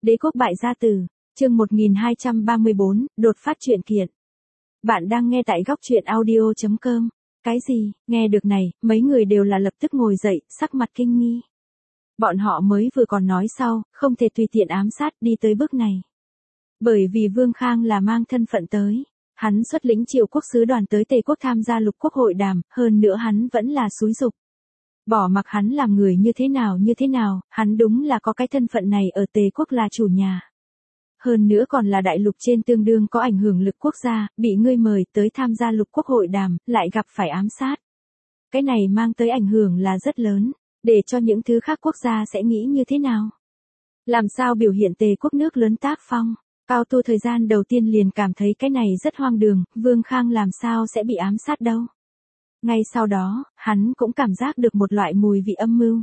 Đế quốc bại gia tử, chương 1234, đột phát truyện kiện. Bạn đang nghe tại góc truyện audio.com. Cái gì? Nghe được này, mấy người đều là lập tức ngồi dậy, sắc mặt kinh nghi. Bọn họ mới vừa còn nói sau, không thể tùy tiện ám sát đi tới bước này. Bởi vì Vương Khang là mang thân phận tới. Hắn xuất lĩnh Triệu quốc sứ đoàn tới Tề quốc tham gia lục quốc hội đàm, hơn nữa hắn vẫn là xúi giục. Bỏ mặc hắn làm người như thế nào, hắn đúng là có cái thân phận này ở Tề quốc là chủ nhà. Hơn nữa còn là đại lục trên tương đương có ảnh hưởng lực quốc gia, bị ngươi mời tới tham gia lục quốc hội đàm, lại gặp phải ám sát. Cái này mang tới ảnh hưởng là rất lớn, để cho những thứ khác quốc gia sẽ nghĩ như thế nào. Làm sao biểu hiện Tề quốc nước lớn tác phong. Cao Tu thời gian đầu tiên liền cảm thấy cái này rất hoang đường, Vương Khang làm sao sẽ bị ám sát đâu. Ngay sau đó, hắn cũng cảm giác được một loại mùi vị âm mưu.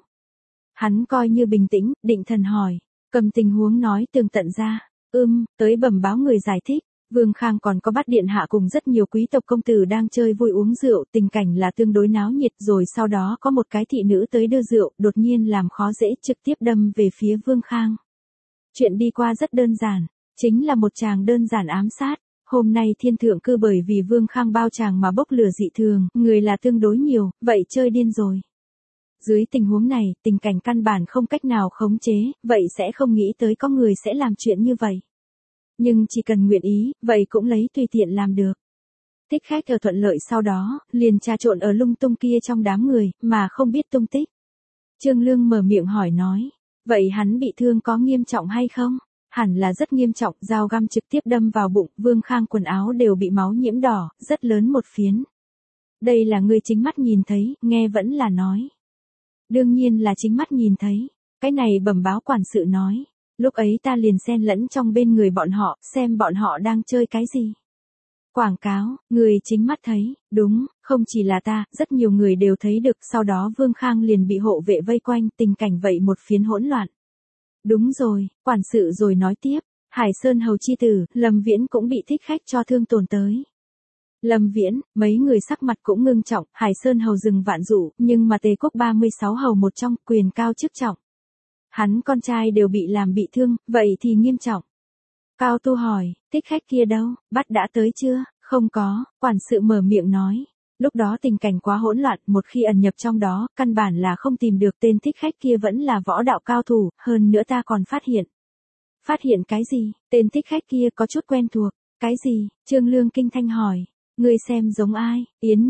Hắn coi như bình tĩnh, định thần hỏi, cầm tình huống nói tường tận ra, tới bẩm báo người giải thích. Vương Khang còn có Bát điện hạ cùng rất nhiều quý tộc công tử đang chơi vui uống rượu, tình cảnh là tương đối náo nhiệt, rồi sau đó có một cái thị nữ tới đưa rượu, đột nhiên làm khó dễ trực tiếp đâm về phía Vương Khang. Chuyện đi qua rất đơn giản, chính là một chàng đơn giản ám sát. Hôm nay thiên thượng cư bởi vì Vương Khang bao chàng mà bốc lửa dị thường, người là tương đối nhiều, vậy chơi điên rồi. Dưới tình huống này, tình cảnh căn bản không cách nào khống chế, vậy sẽ không nghĩ tới có người sẽ làm chuyện như vậy. Nhưng chỉ cần nguyện ý, vậy cũng lấy tùy tiện làm được. Thích khách ở thuận lợi sau đó, liền trà trộn ở lung tung kia trong đám người, mà không biết tung tích. Trương Lương mở miệng hỏi nói, vậy hắn bị thương có nghiêm trọng hay không? Hẳn là rất nghiêm trọng, dao găm trực tiếp đâm vào bụng, Vương Khang quần áo đều bị máu nhiễm đỏ, rất lớn một phiến. Đây là người chính mắt nhìn thấy, nghe vẫn là nói. Đương nhiên là chính mắt nhìn thấy, cái này bẩm báo quản sự nói. Lúc ấy ta liền xen lẫn trong bên người bọn họ, xem bọn họ đang chơi cái gì. Quảng cáo, người chính mắt thấy, đúng, không chỉ là ta, rất nhiều người đều thấy được, sau đó Vương Khang liền bị hộ vệ vây quanh, tình cảnh vậy một phiến hỗn loạn. Đúng rồi, quản sự rồi nói tiếp, Hải Sơn hầu chi tử, Lâm Viễn cũng bị thích khách cho thương tổn tới. Lâm Viễn, mấy người sắc mặt cũng ngưng trọng, Hải Sơn hầu dừng vạn dụ, nhưng mà Tề quốc 36 hầu một trong, quyền cao chức trọng. Hắn con trai đều bị làm bị thương, vậy thì nghiêm trọng. Cao Tu hỏi, thích khách kia đâu, bắt đã tới chưa? Không có, quản sự mở miệng nói. Lúc đó tình cảnh quá hỗn loạn, một khi ẩn nhập trong đó, căn bản là không tìm được tên thích khách kia vẫn là võ đạo cao thủ, hơn nữa ta còn phát hiện. Phát hiện cái gì? Tên thích khách kia có chút quen thuộc. Cái gì? Trương Lương kinh thanh hỏi. Ngươi xem giống ai?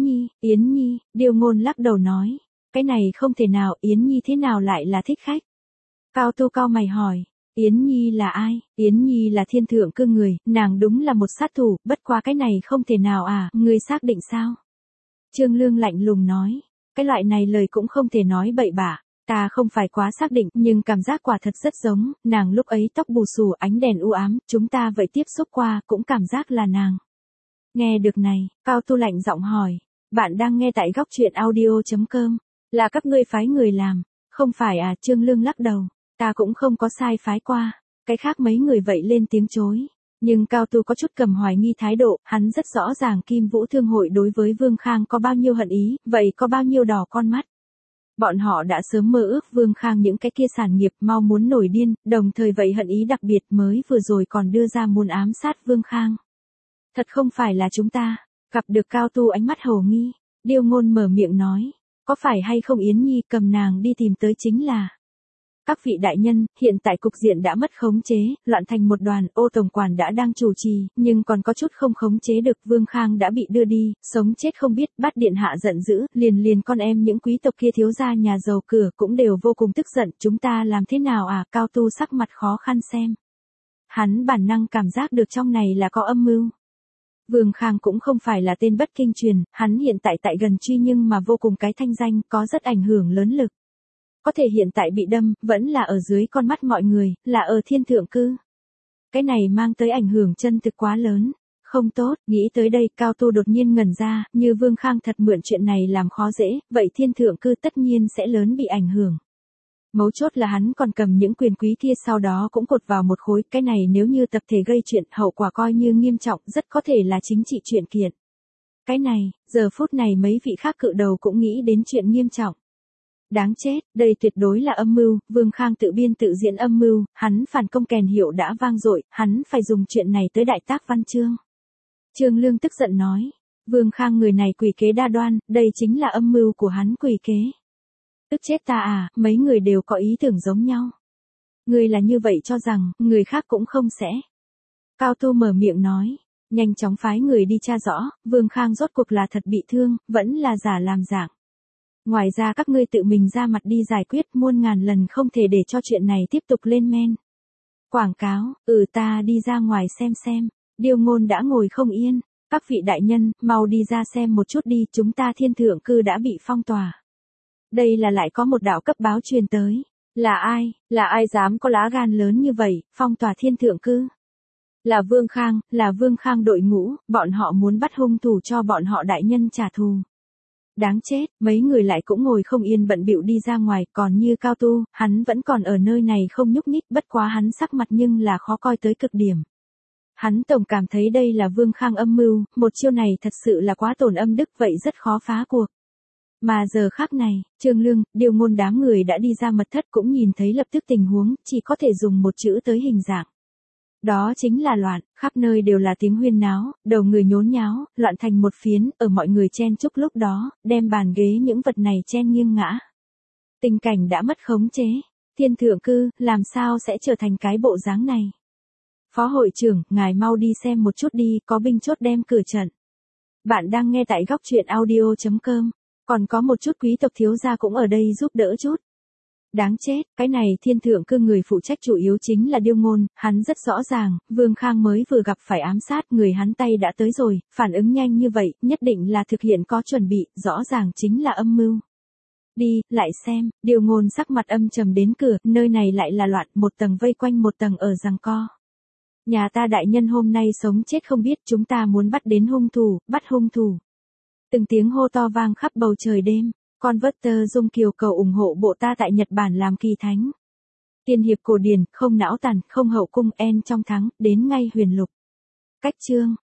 Yến Nhi, Điêu Ngôn lắc đầu nói. Cái này không thể nào, Yến Nhi thế nào lại là thích khách? Cao Tu cao mày hỏi. Yến Nhi là ai? Yến Nhi là thiên thượng cư người, nàng đúng là một sát thủ, bất quá cái này không thể nào à, ngươi xác định sao? Trương Lương lạnh lùng nói, cái loại này lời cũng không thể nói bậy bạ, ta không phải quá xác định, nhưng cảm giác quả thật rất giống, nàng lúc ấy tóc bù xù ánh đèn u ám, chúng ta vậy tiếp xúc qua, cũng cảm giác là nàng. Nghe được này, Cao Tu lạnh giọng hỏi, bạn đang nghe tại góc truyện audio.com, là các ngươi phái người làm, không phải à? Trương Lương lắc đầu, ta cũng không có sai phái qua, cái khác mấy người vậy lên tiếng chối. Nhưng Cao Tu có chút cầm hoài nghi thái độ, hắn rất rõ ràng Kim Vũ Thương hội đối với Vương Khang có bao nhiêu hận ý, vậy có bao nhiêu đỏ con mắt. Bọn họ đã sớm mơ ước Vương Khang những cái kia sản nghiệp mau muốn nổi điên, đồng thời vậy hận ý đặc biệt mới vừa rồi còn đưa ra muốn ám sát Vương Khang. Thật không phải là chúng ta, gặp được Cao Tu ánh mắt hồ nghi, Điêu Ngôn mở miệng nói, có phải hay không Yến Nhi cầm nàng đi tìm tới chính là. Các vị đại nhân, hiện tại cục diện đã mất khống chế, loạn thành một đoàn, Ô tổng quản đã đang chủ trì, nhưng còn có chút không khống chế được, Vương Khang đã bị đưa đi, sống chết không biết, Bát điện hạ giận dữ, liền con em những quý tộc kia thiếu gia nhà giàu cửa cũng đều vô cùng tức giận, chúng ta làm thế nào à? Cao Tu sắc mặt khó khăn xem. Hắn bản năng cảm giác được trong này là có âm mưu. Vương Khang cũng không phải là tên bất kinh truyền, hắn hiện tại tại gần truy nhưng mà vô cùng cái thanh danh, có rất ảnh hưởng lớn lực. Có thể hiện tại bị đâm, vẫn là ở dưới con mắt mọi người, là ở thiên thượng cư. Cái này mang tới ảnh hưởng chân thực quá lớn. Không tốt, nghĩ tới đây, Cao Tu đột nhiên ngẩn ra, như Vương Khang thật mượn chuyện này làm khó dễ, vậy thiên thượng cư tất nhiên sẽ lớn bị ảnh hưởng. Mấu chốt là hắn còn cầm những quyền quý kia sau đó cũng cột vào một khối, cái này nếu như tập thể gây chuyện, hậu quả coi như nghiêm trọng, rất có thể là chính trị chuyện kiện. Cái này, giờ phút này mấy vị khác cự đầu cũng nghĩ đến chuyện nghiêm trọng. Đáng chết, đây tuyệt đối là âm mưu, Vương Khang tự biên tự diễn âm mưu, hắn phản công kèn hiệu đã vang dội, hắn phải dùng chuyện này tới đại tác văn chương. Trương Lương tức giận nói, Vương Khang người này quỷ kế đa đoan, đây chính là âm mưu của hắn quỷ kế. Tức chết ta à, mấy người đều có ý tưởng giống nhau. Người là như vậy cho rằng, người khác cũng không sẽ. Cao Tu mở miệng nói, nhanh chóng phái người đi tra rõ, Vương Khang rốt cuộc là thật bị thương, vẫn là giả làm dạng. Ngoài ra các ngươi tự mình ra mặt đi giải quyết muôn ngàn lần không thể để cho chuyện này tiếp tục lên men. Quảng cáo, ta đi ra ngoài xem. Điêu Ngôn đã ngồi không yên. Các vị đại nhân, mau đi ra xem một chút đi, chúng ta Thiên Thượng Cư đã bị phong tỏa. Đây là lại có một đạo cấp báo truyền tới. Là ai dám có lá gan lớn như vậy, phong tỏa Thiên Thượng Cư? Là Vương Khang đội ngũ, bọn họ muốn bắt hung thủ cho bọn họ đại nhân trả thù. Đáng chết, mấy người lại cũng ngồi không yên bận bịu đi ra ngoài, còn như Cao Tu, hắn vẫn còn ở nơi này không nhúc nhích, bất quá hắn sắc mặt nhưng là khó coi tới cực điểm. Hắn tổng cảm thấy đây là Vương Khang âm mưu, một chiêu này thật sự là quá tổn âm đức vậy rất khó phá cuộc. Mà giờ khắc này, Trương Lương, Điêu Ngôn đám người đã đi ra mật thất cũng nhìn thấy lập tức tình huống, chỉ có thể dùng một chữ tới hình dạng. Đó chính là loạn, khắp nơi đều là tiếng huyên náo, đầu người nhốn nháo, loạn thành một phiến, ở mọi người chen chúc lúc đó, đem bàn ghế những vật này chen nghiêng ngã. Tình cảnh đã mất khống chế, Thiên Thượng Cư, làm sao sẽ trở thành cái bộ dáng này? Phó hội trưởng, ngài mau đi xem một chút đi, có binh chốt đem cửa trận. Bạn đang nghe tại góc truyện audio.com, còn có một chút quý tộc thiếu gia cũng ở đây giúp đỡ chút. Đáng chết, cái này Thiên Thượng Cư người phụ trách chủ yếu chính là Điêu Ngôn, hắn rất rõ ràng, Vương Khang mới vừa gặp phải ám sát, người hắn tay đã tới rồi, phản ứng nhanh như vậy, nhất định là thực hiện có chuẩn bị, rõ ràng chính là âm mưu. Đi, lại xem, Điêu Ngôn sắc mặt âm trầm đến cửa, nơi này lại là loạn, một tầng vây quanh một tầng ở giằng co. Nhà ta đại nhân hôm nay sống chết không biết, chúng ta muốn bắt đến hung thủ, bắt hung thủ. Từng tiếng hô to vang khắp bầu trời đêm. Converter Dung Kiều cầu ủng hộ bộ ta tại Nhật Bản làm kỳ thánh. Tiên hiệp cổ điển, không não tàn, không hậu cung en trong thắng, đến ngay huyền lục. Cách chương.